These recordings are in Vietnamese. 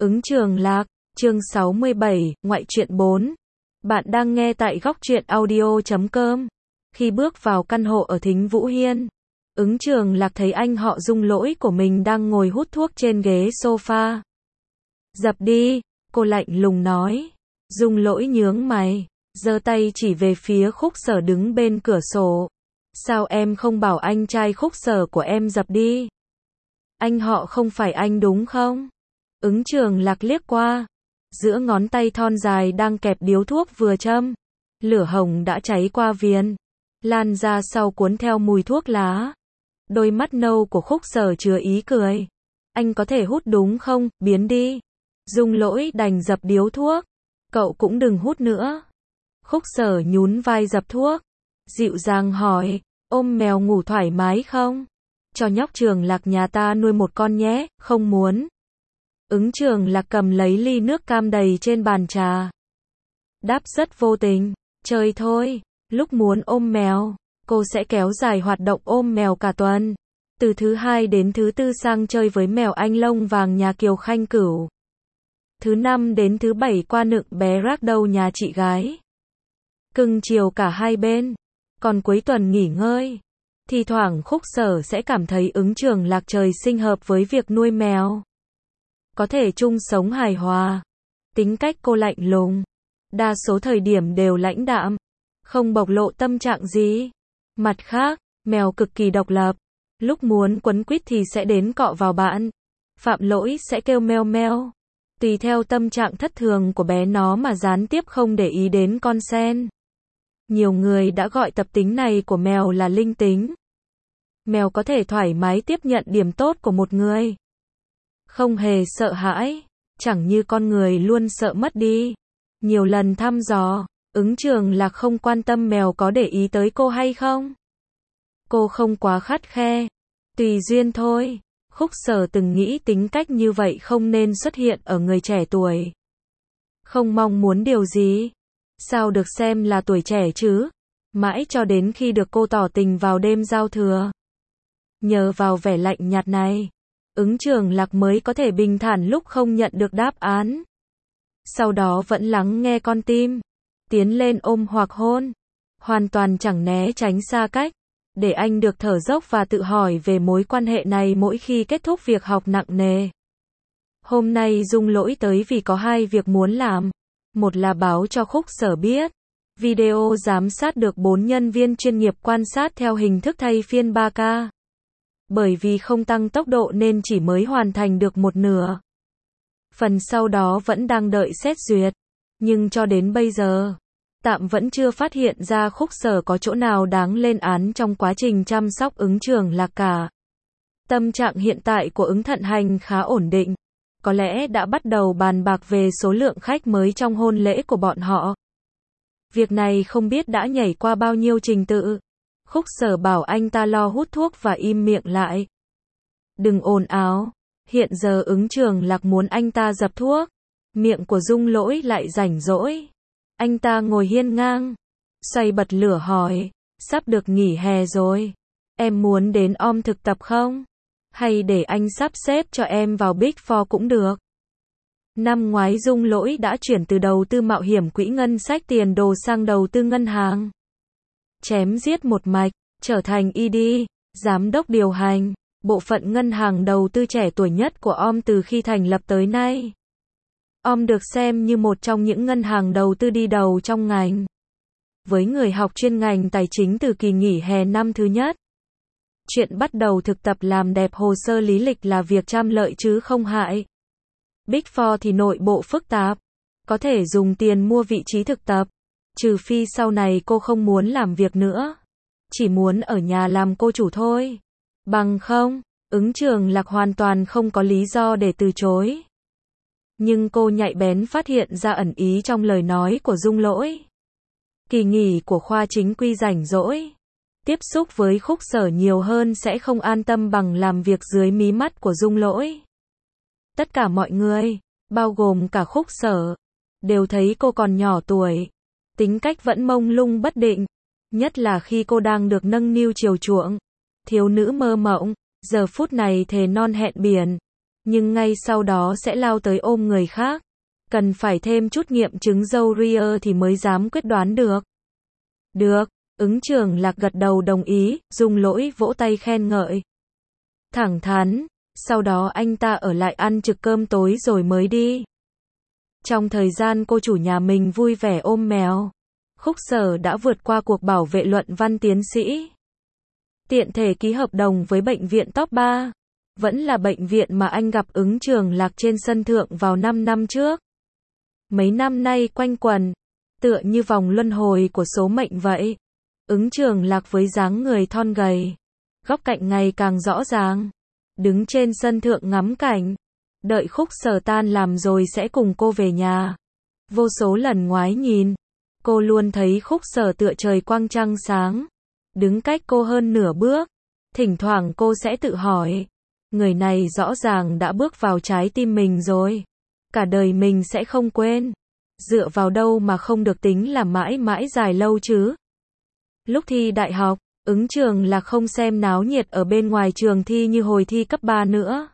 Ứng Trường Lạc, chương 67, ngoại truyện 4. Bạn đang nghe tại góc truyện audio.com. Khi bước vào căn hộ ở Thính Vũ Hiên, Ứng Trường Lạc thấy anh họ Dung Lỗi của mình đang ngồi hút thuốc trên ghế sofa. Dập đi, cô lạnh lùng nói. Dung Lỗi nhướng mày, giơ tay chỉ về phía Khúc Sở đứng bên cửa sổ. Sao em không bảo anh trai Khúc Sở của em dập đi? Anh họ không phải anh đúng không? Ứng Trường Lạc liếc qua, giữa ngón tay thon dài đang kẹp điếu thuốc vừa châm. Lửa hồng đã cháy qua viền, lan ra sau cuốn theo mùi thuốc lá. Đôi mắt nâu của Khúc Sở chứa ý cười. Anh có thể hút đúng không, biến đi. Dung Lỗi đành dập điếu thuốc. Cậu cũng đừng hút nữa. Khúc Sở nhún vai dập thuốc, dịu dàng hỏi, ôm mèo ngủ thoải mái không? Cho nhóc Trường Lạc nhà ta nuôi một con nhé, không muốn. Ứng Trường Lạc cầm lấy ly nước cam đầy trên bàn trà. Đáp rất vô tình, chơi thôi, lúc muốn ôm mèo, cô sẽ kéo dài hoạt động ôm mèo cả tuần. Từ thứ hai đến thứ tư sang chơi với mèo anh lông vàng nhà Kiều Khanh Cửu. Thứ năm đến thứ bảy qua nựng bé rác đầu nhà chị gái. Cưng chiều cả hai bên. Còn cuối tuần nghỉ ngơi. Thì thoảng Khúc Sở sẽ cảm thấy Ứng Trường Lạc trời sinh hợp với việc nuôi mèo. Có thể chung sống hài hòa. Tính cách cô lạnh lùng, đa số thời điểm đều lãnh đạm, không bộc lộ tâm trạng gì. Mặt khác, mèo cực kỳ độc lập, lúc muốn quấn quýt thì sẽ đến cọ vào bạn, phạm lỗi sẽ kêu meo meo. Tùy theo tâm trạng thất thường của bé nó mà gián tiếp không để ý đến con sen. Nhiều người đã gọi tập tính này của mèo là linh tính. Mèo có thể thoải mái tiếp nhận điểm tốt của một người, không hề sợ hãi, chẳng như con người luôn sợ mất đi. Nhiều lần thăm dò, Ứng Trường Lạc không quan tâm mèo có để ý tới cô hay không. Cô không quá khắt khe, tùy duyên thôi. Khúc Sở từng nghĩ tính cách như vậy không nên xuất hiện ở người trẻ tuổi. Không mong muốn điều gì, sao được xem là tuổi trẻ chứ? Mãi cho đến khi được cô tỏ tình vào đêm giao thừa. Nhờ vào vẻ lạnh nhạt này, Ứng Trường Lạc mới có thể bình thản lúc không nhận được đáp án. Sau đó vẫn lắng nghe con tim, tiến lên ôm hoặc hôn, hoàn toàn chẳng né tránh xa cách, để anh được thở dốc và tự hỏi về mối quan hệ này mỗi khi kết thúc việc học nặng nề. Hôm nay Dung Lỗi tới vì có hai việc muốn làm. Một là báo cho Khúc Sở biết, video giám sát được 4 nhân viên chuyên nghiệp quan sát theo hình thức thay phiên 3K. Bởi vì không tăng tốc độ nên chỉ mới hoàn thành được một nửa. Phần sau đó vẫn đang đợi xét duyệt, nhưng cho đến bây giờ, tạm vẫn chưa phát hiện ra Khúc Sở có chỗ nào đáng lên án trong quá trình chăm sóc Ứng Trường Lạc cả. Tâm trạng hiện tại của Ứng Thận Hành khá ổn định, có lẽ đã bắt đầu bàn bạc về số lượng khách mới trong hôn lễ của bọn họ. Việc này không biết đã nhảy qua bao nhiêu trình tự. Khúc Sở bảo anh ta lo hút thuốc và im miệng lại. Đừng ồn ào. Hiện giờ Ứng Trường Lạc muốn anh ta dập thuốc. Miệng của Dung Lỗi lại rảnh rỗi. Anh ta ngồi hiên ngang, xoay bật lửa hỏi, sắp được nghỉ hè rồi, em muốn đến om thực tập không? Hay để anh sắp xếp cho em vào Big Four cũng được. Năm ngoái Dung Lỗi đã chuyển từ đầu tư mạo hiểm quỹ ngân sách tiền đồ sang đầu tư ngân hàng. Chém giết một mạch, trở thành ED, giám đốc điều hành, bộ phận ngân hàng đầu tư trẻ tuổi nhất của OM từ khi thành lập tới nay. OM được xem như một trong những ngân hàng đầu tư đi đầu trong ngành. Với người học chuyên ngành tài chính từ kỳ nghỉ hè năm thứ nhất, chuyện bắt đầu thực tập làm đẹp hồ sơ lý lịch là việc trăm lợi chứ không hại. Big Four thì nội bộ phức tạp, có thể dùng tiền mua vị trí thực tập, trừ phi sau này cô không muốn làm việc nữa, chỉ muốn ở nhà làm cô chủ thôi. Bằng không, Ứng Trường Lạc hoàn toàn không có lý do để từ chối. Nhưng cô nhạy bén phát hiện ra ẩn ý trong lời nói của Dung Lỗi. Kỳ nghỉ của khoa chính quy rảnh rỗi, tiếp xúc với Khúc Sở nhiều hơn sẽ không an tâm bằng làm việc dưới mí mắt của Dung Lỗi. Tất cả mọi người, bao gồm cả Khúc Sở, đều thấy cô còn nhỏ tuổi, tính cách vẫn mông lung bất định, nhất là khi cô đang được nâng niu chiều chuộng. Thiếu nữ mơ mộng, giờ phút này thề non hẹn biển, nhưng ngay sau đó sẽ lao tới ôm người khác. Cần phải thêm chút nghiệm chứng dâu ria thì mới dám quyết đoán được. Được, Ứng Trường Lạc gật đầu đồng ý, Dung Lỗi vỗ tay khen ngợi. Thẳng thắn, sau đó anh ta ở lại ăn trực cơm tối rồi mới đi. Trong thời gian cô chủ nhà mình vui vẻ ôm mèo, Khúc Sở đã vượt qua cuộc bảo vệ luận văn tiến sĩ. Tiện thể ký hợp đồng với bệnh viện top 3. Vẫn là bệnh viện mà anh gặp Ứng Trường Lạc trên sân thượng vào 5 năm trước. Mấy năm nay quanh quẩn, tựa như vòng luân hồi của số mệnh vậy. Ứng Trường Lạc với dáng người thon gầy, góc cạnh ngày càng rõ ràng, đứng trên sân thượng ngắm cảnh, đợi Khúc Sở tan làm rồi sẽ cùng cô về nhà. Vô số lần ngoái nhìn, cô luôn thấy Khúc Sở tựa trời quang trăng sáng, đứng cách cô hơn nửa bước. Thỉnh thoảng cô sẽ tự hỏi, người này rõ ràng đã bước vào trái tim mình rồi, cả đời mình sẽ không quên. Dựa vào đâu mà không được tính là mãi mãi dài lâu chứ? Lúc thi đại học, Ứng Trường Lạc không xem náo nhiệt ở bên ngoài trường thi như hồi thi cấp 3 nữa.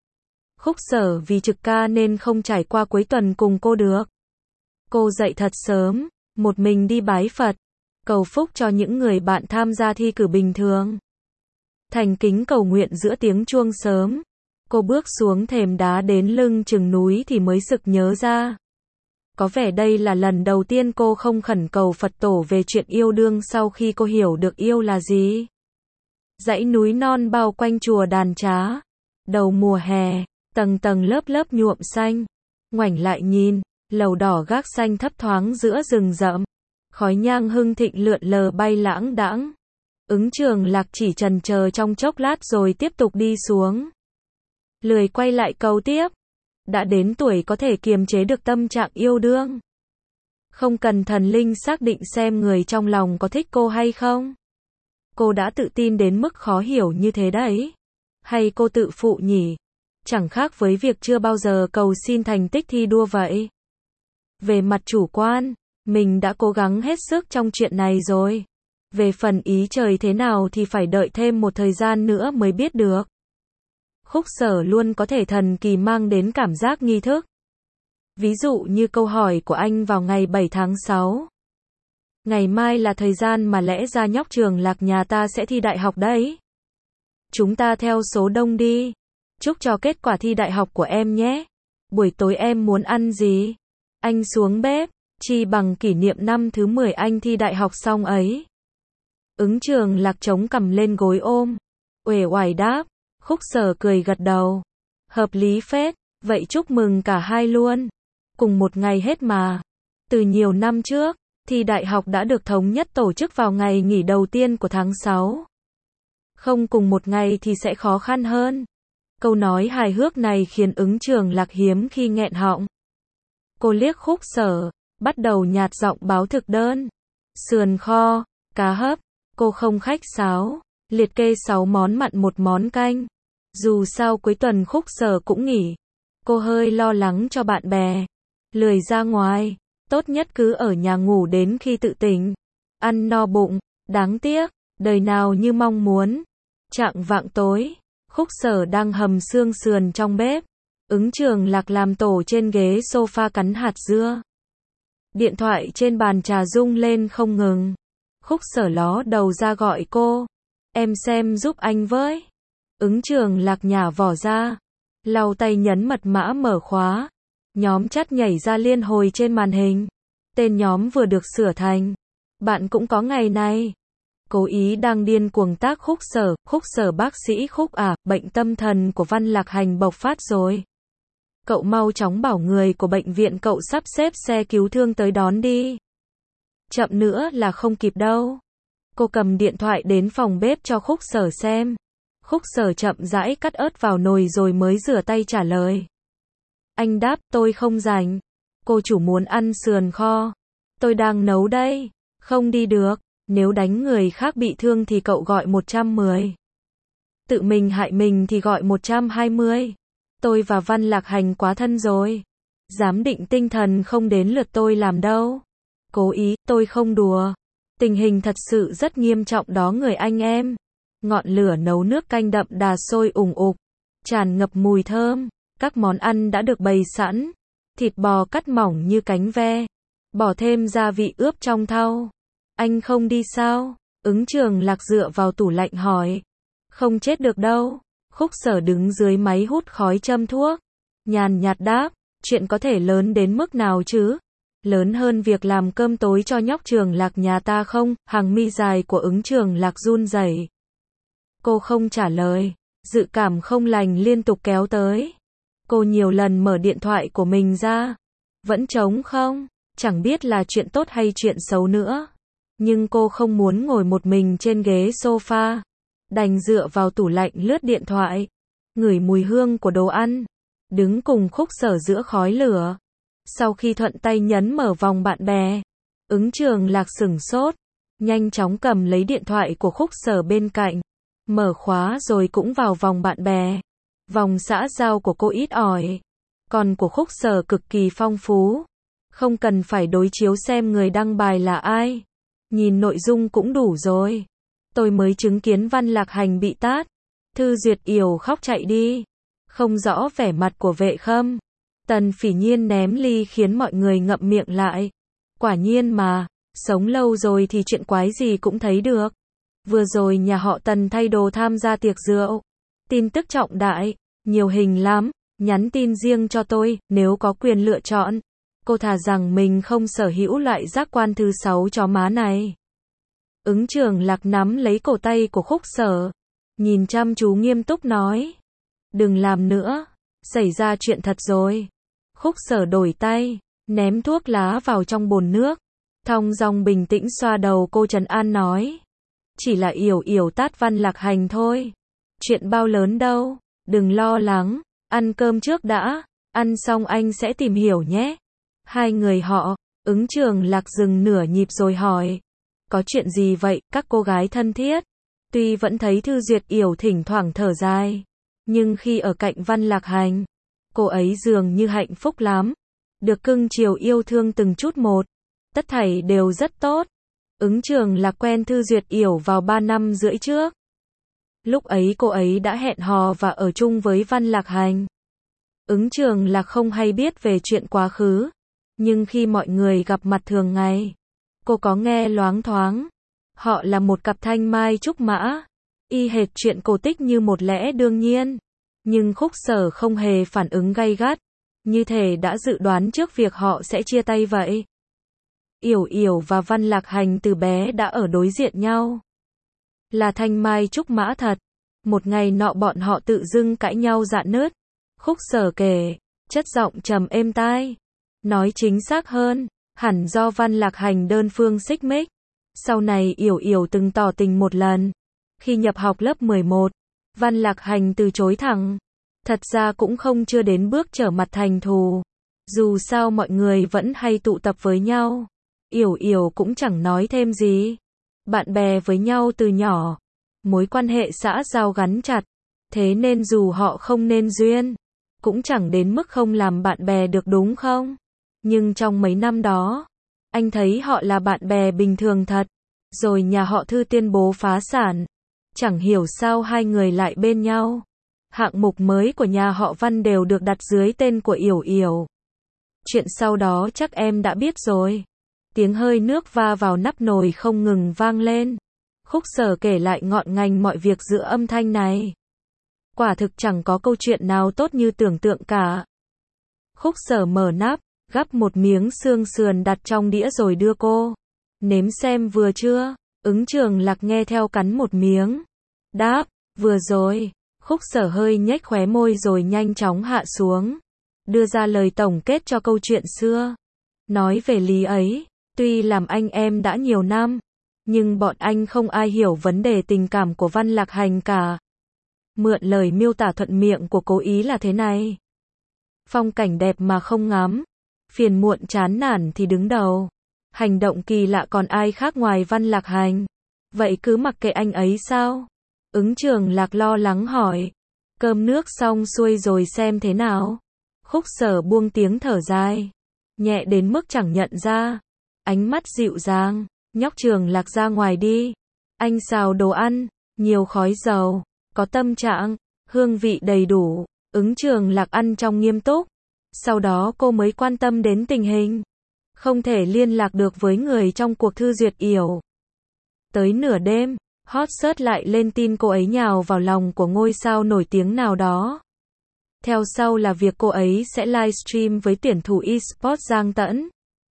Khúc Sở vì trực ca nên không trải qua cuối tuần cùng cô được. Cô dậy thật sớm, một mình đi bái Phật, cầu phúc cho những người bạn tham gia thi cử bình thường. Thành kính cầu nguyện giữa tiếng chuông sớm, cô bước xuống thềm đá đến lưng chừng núi thì mới sực nhớ ra. Có vẻ đây là lần đầu tiên cô không khẩn cầu Phật tổ về chuyện yêu đương sau khi cô hiểu được yêu là gì. Dãy núi non bao quanh chùa Đàn Trá. Đầu mùa hè, tầng tầng lớp lớp nhuộm xanh. Ngoảnh lại nhìn, lầu đỏ gác xanh thấp thoáng giữa rừng rậm. Khói nhang hưng thịnh lượn lờ bay lãng đãng. Ứng Trường Lạc chỉ chần chờ trong chốc lát rồi tiếp tục đi xuống. Lười quay lại cầu tiếp. Đã đến tuổi có thể kiềm chế được tâm trạng yêu đương. Không cần thần linh xác định xem người trong lòng có thích cô hay không. Cô đã tự tin đến mức khó hiểu như thế đấy. Hay cô tự phụ nhỉ? Chẳng khác với việc chưa bao giờ cầu xin thành tích thi đua vậy. Về mặt chủ quan, mình đã cố gắng hết sức trong chuyện này rồi. Về phần ý trời thế nào thì phải đợi thêm một thời gian nữa mới biết được. Khúc Sở luôn có thể thần kỳ mang đến cảm giác nghi thức. Ví dụ như câu hỏi của anh vào ngày 7 tháng 6. Ngày mai là thời gian mà lẽ ra nhóc Trường Lạc nhà ta sẽ thi đại học đấy. Chúng ta theo số đông đi. Chúc cho kết quả thi đại học của em nhé. Buổi tối em muốn ăn gì? Anh xuống bếp, chi bằng kỷ niệm năm thứ 10 anh thi đại học xong ấy. Ứng Trường Lạc chống cằm lên gối ôm, uể oải đáp. Khúc Sở cười gật đầu. Hợp lý phết, vậy chúc mừng cả hai luôn. Cùng một ngày hết mà. Từ nhiều năm trước, thi đại học đã được thống nhất tổ chức vào ngày nghỉ đầu tiên của tháng 6. Không cùng một ngày thì sẽ khó khăn hơn. Câu nói hài hước này khiến Ứng Trường Lạc hiếm khi nghẹn họng. Cô liếc Khúc Sở, bắt đầu nhạt giọng báo thực đơn. Sườn kho, cá hấp, cô không khách sáo, liệt kê 6 món mặn 1 món canh. Dù sao cuối tuần Khúc Sở cũng nghỉ. Cô hơi lo lắng cho bạn bè. Lười ra ngoài, tốt nhất cứ ở nhà ngủ đến khi tự tỉnh. Ăn no bụng, đáng tiếc, đời nào như mong muốn. Chạng vạng tối, Khúc Sở đang hầm xương sườn trong bếp. Ứng Trường Lạc làm tổ trên ghế sofa cắn hạt dưa. Điện thoại trên bàn trà rung lên không ngừng. Khúc Sở ló đầu ra gọi cô. Em xem giúp anh với. Ứng Trường Lạc nhả vỏ ra. Lau tay nhấn mật mã mở khóa. Nhóm chat nhảy ra liên hồi trên màn hình. Tên nhóm vừa được sửa thành. Bạn cũng có ngày này. Cố ý đang điên cuồng tác Khúc Sở bác sĩ Khúc à, bệnh tâm thần của Văn Lạc Hành bộc phát rồi. Cậu mau chóng bảo người của bệnh viện cậu sắp xếp xe cứu thương tới đón đi. Chậm nữa là không kịp đâu. Cô cầm điện thoại đến phòng bếp cho Khúc Sở xem. Khúc Sở chậm rãi cắt ớt vào nồi rồi mới rửa tay trả lời. Anh đáp, tôi không rảnh. Cô chủ muốn ăn sườn kho. Tôi đang nấu đây. Không đi được. Nếu đánh người khác bị thương thì cậu gọi 110. Tự mình hại mình thì gọi 120. Tôi và Văn Lạc Hành quá thân rồi. Giám định tinh thần không đến lượt tôi làm đâu. Cố ý, tôi không đùa. Tình hình thật sự rất nghiêm trọng đó người anh em. Ngọn lửa nấu nước canh đậm đà sôi ủng ục, tràn ngập mùi thơm. Các món ăn đã được bày sẵn. Thịt bò cắt mỏng như cánh ve. Bỏ thêm gia vị ướp trong thau. Anh không đi sao? Ứng Trường Lạc dựa vào tủ lạnh hỏi. Không chết được đâu. Khúc Sở đứng dưới máy hút khói châm thuốc. Nhàn nhạt đáp, chuyện có thể lớn đến mức nào chứ? Lớn hơn việc làm cơm tối cho nhóc Trường Lạc nhà ta không? Hàng mi dài của Ứng Trường Lạc run rẩy. Cô không trả lời. Dự cảm không lành liên tục kéo tới. Cô nhiều lần mở điện thoại của mình ra. Vẫn trống không? Chẳng biết là chuyện tốt hay chuyện xấu nữa. Nhưng cô không muốn ngồi một mình trên ghế sofa. Đành dựa vào tủ lạnh lướt điện thoại. Ngửi mùi hương của đồ ăn. Đứng cùng Khúc Sở giữa khói lửa. Sau khi thuận tay nhấn mở vòng bạn bè, Ứng Trường Lạc sửng sốt. Nhanh chóng cầm lấy điện thoại của Khúc Sở bên cạnh. Mở khóa rồi cũng vào vòng bạn bè. Vòng xã giao của cô ít ỏi. Còn của Khúc Sở cực kỳ phong phú. Không cần phải đối chiếu xem người đăng bài là ai. Nhìn nội dung cũng đủ rồi. Tôi mới chứng kiến Văn Lạc Hành bị tát. Thư Duyệt Yểu khóc chạy đi. Không rõ vẻ mặt của Vệ Khâm. Tần Phỉ Nhiên ném ly khiến mọi người ngậm miệng lại. Quả nhiên mà, sống lâu rồi thì chuyện quái gì cũng thấy được. Vừa rồi nhà họ Tần thay đồ tham gia tiệc rượu. Tin tức trọng đại, nhiều hình lắm, nhắn tin riêng cho tôi, nếu có quyền lựa chọn. Cô thà rằng mình không sở hữu loại giác quan thứ 6 chó má này. Ứng Trường Lạc nắm lấy cổ tay của Khúc Sở. Nhìn chăm chú nghiêm túc nói. Đừng làm nữa, xảy ra chuyện thật rồi. Khúc Sở đổi tay, ném thuốc lá vào trong bồn nước. Thong dong bình tĩnh xoa đầu cô trấn an nói. Chỉ là Yểu Yểu tát Văn Lạc Hành thôi. Chuyện bao lớn đâu, đừng lo lắng, ăn cơm trước đã, ăn xong anh sẽ tìm hiểu nhé. Hai người họ, Ứng Trường Lạc dừng nửa nhịp rồi hỏi. Có chuyện gì vậy, các cô gái thân thiết? Tuy vẫn thấy Thư Duyệt Yểu thỉnh thoảng thở dài, nhưng khi ở cạnh Văn Lạc Hành, cô ấy dường như hạnh phúc lắm. Được cưng chiều yêu thương từng chút một. Tất thảy đều rất tốt. Ứng Trường Lạc quen Thư Duyệt Yểu vào 3 năm rưỡi trước. Lúc ấy cô ấy đã hẹn hò và ở chung với Văn Lạc Hành. Ứng Trường Lạc không hay biết về chuyện quá khứ. Nhưng khi mọi người gặp mặt thường ngày, cô có nghe loáng thoáng. Họ là một cặp thanh mai trúc mã. Y hệt chuyện cổ tích như một lẽ đương nhiên. Nhưng Khúc Sở không hề phản ứng gay gắt. Như thể đã dự đoán trước việc họ sẽ chia tay vậy. Yểu Yểu và Văn Lạc Hành từ bé đã ở đối diện nhau. Là thanh mai trúc mã thật. Một ngày nọ bọn họ tự dưng cãi nhau rạn nứt. Khúc Sở kể, chất giọng trầm êm tai. Nói chính xác hơn, hẳn do Văn Lạc Hành đơn phương xích mích. Sau này Yểu Yểu từng tỏ tình một lần. Khi nhập học lớp 11, Văn Lạc Hành từ chối thẳng. Thật ra cũng không chưa đến bước trở mặt thành thù. Dù sao mọi người vẫn hay tụ tập với nhau. Yểu Yểu cũng chẳng nói thêm gì. Bạn bè với nhau từ nhỏ. Mối quan hệ xã giao gắn chặt. Thế nên dù họ không nên duyên, cũng chẳng đến mức không làm bạn bè được đúng không? Nhưng trong mấy năm đó, anh thấy họ là bạn bè bình thường thật. Rồi nhà họ Thư tuyên bố phá sản. Chẳng hiểu sao hai người lại bên nhau. Hạng mục mới của nhà họ Văn đều được đặt dưới tên của Yểu Yểu. Chuyện sau đó chắc em đã biết rồi. Tiếng hơi nước va vào nắp nồi không ngừng vang lên. Khúc Sở kể lại ngọn ngành mọi việc giữa âm thanh này. Quả thực chẳng có câu chuyện nào tốt như tưởng tượng cả. Khúc Sở mở nắp, gắp một miếng xương sườn đặt trong đĩa rồi đưa cô. Nếm xem vừa chưa? Ứng Trường Lạc nghe theo cắn một miếng. Đáp, vừa rồi. Khúc Sở hơi nhếch khóe môi rồi nhanh chóng hạ xuống. Đưa ra lời tổng kết cho câu chuyện xưa. Nói về lý ấy, tuy làm anh em đã nhiều năm, nhưng bọn anh không ai hiểu vấn đề tình cảm của Văn Lạc Hành cả. Mượn lời miêu tả thuận miệng của cô ý là thế này. Phong cảnh đẹp mà không ngắm, phiền muộn chán nản thì đứng đầu. Hành động kỳ lạ còn ai khác ngoài Văn Lạc Hành. Vậy cứ mặc kệ anh ấy sao? Ứng Trường Lạc lo lắng hỏi. Cơm nước xong xuôi rồi xem thế nào? Khúc Sở buông tiếng thở dài. Nhẹ đến mức chẳng nhận ra. Ánh mắt dịu dàng. Nhóc Trường Lạc ra ngoài đi. Anh xào đồ ăn. Nhiều khói dầu. Có tâm trạng. Hương vị đầy đủ. Ứng Trường Lạc ăn trong nghiêm túc. Sau đó cô mới quan tâm đến tình hình. Không thể liên lạc được với người trong cuộc thư duyệt yểu. Tới nửa đêm, hot search lại lên tin cô ấy nhào vào lòng của ngôi sao nổi tiếng nào đó. Theo sau là việc cô ấy sẽ livestream với tuyển thủ eSports Giang Tẫn.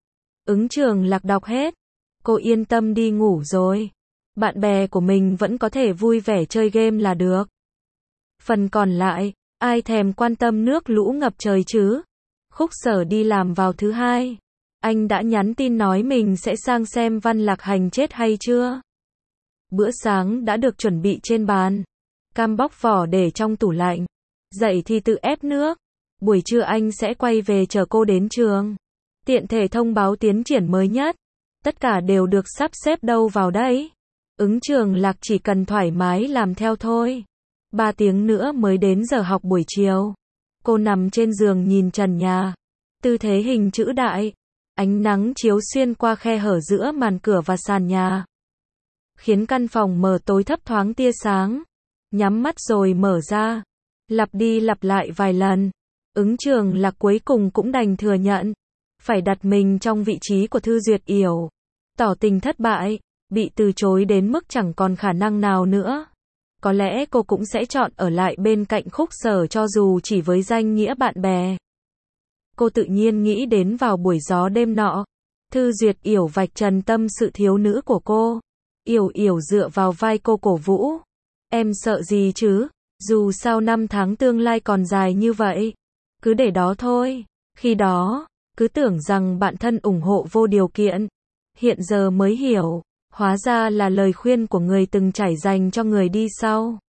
Ứng Trường Lạc đọc hết. Cô yên tâm đi ngủ rồi. Bạn bè của mình vẫn có thể vui vẻ chơi game là được. Phần còn lại, ai thèm quan tâm nước lũ ngập trời chứ? Khúc Sở đi làm vào thứ hai. Anh đã nhắn tin nói mình sẽ sang xem Văn Lạc Hành chết hay chưa. Bữa sáng đã được chuẩn bị trên bàn. Cam bóc vỏ để trong tủ lạnh. Dậy thì tự ép nước. Buổi trưa anh sẽ quay về chở cô đến trường. Tiện thể thông báo tiến triển mới nhất. Tất cả đều được sắp xếp đâu vào đấy. Ứng Trường Lạc chỉ cần thoải mái làm theo thôi. 3 tiếng nữa mới đến giờ học buổi chiều. Cô nằm trên giường nhìn trần nhà. Tư thế hình chữ đại. Ánh nắng chiếu xuyên qua khe hở giữa màn cửa và sàn nhà. Khiến căn phòng mờ tối thấp thoáng tia sáng. Nhắm mắt rồi mở ra. Lặp đi lặp lại vài lần. Ứng Trường Lạc cuối cùng cũng đành thừa nhận. Phải đặt mình trong vị trí của Thư Duyệt Yểu. Tỏ tình thất bại. Bị từ chối đến mức chẳng còn khả năng nào nữa. Có lẽ cô cũng sẽ chọn ở lại bên cạnh Khúc Sở cho dù chỉ với danh nghĩa bạn bè. Cô tự nhiên nghĩ đến vào buổi gió đêm nọ. Thư Duyệt Yểu vạch trần tâm sự thiếu nữ của cô. Yểu Yểu dựa vào vai cô cổ vũ. Em sợ gì chứ? Dù sao năm tháng tương lai còn dài như vậy. Cứ để đó thôi. Khi đó, cứ tưởng rằng bạn thân ủng hộ vô điều kiện. Hiện giờ mới hiểu. Hóa ra là lời khuyên của người từng trải dành cho người đi sau.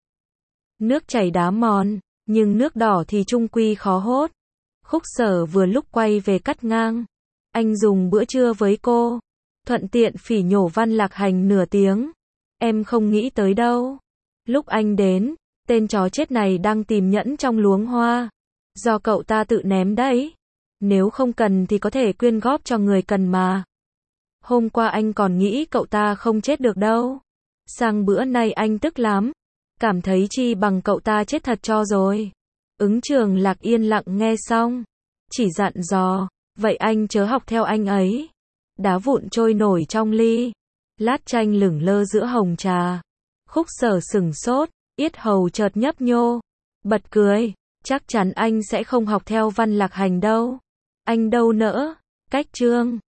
Nước chảy đá mòn, nhưng nước đỏ thì chung quy khó hốt. Khúc Sở vừa lúc quay về cắt ngang. Anh dùng bữa trưa với cô. Thuận tiện phỉ nhổ Văn Lạc Hành nửa tiếng. Em không nghĩ tới đâu. Lúc anh đến, tên chó chết này đang tìm nhẫn trong luống hoa. Do cậu ta tự ném đấy. Nếu không cần thì có thể quyên góp cho người cần mà. Hôm qua anh còn nghĩ cậu ta không chết được đâu. Sang bữa nay anh tức lắm. Cảm thấy chi bằng cậu ta chết thật cho rồi. Ứng Trường Lạc yên lặng nghe xong. Chỉ dặn dò, vậy anh chớ học theo anh ấy. Đá vụn trôi nổi trong ly. Lát chanh lửng lơ giữa hồng trà. Khúc Sở sửng sốt, yết hầu chợt nhấp nhô. Bật cười, chắc chắn anh sẽ không học theo Văn Lạc Hành đâu. Anh đâu nỡ. Cách chương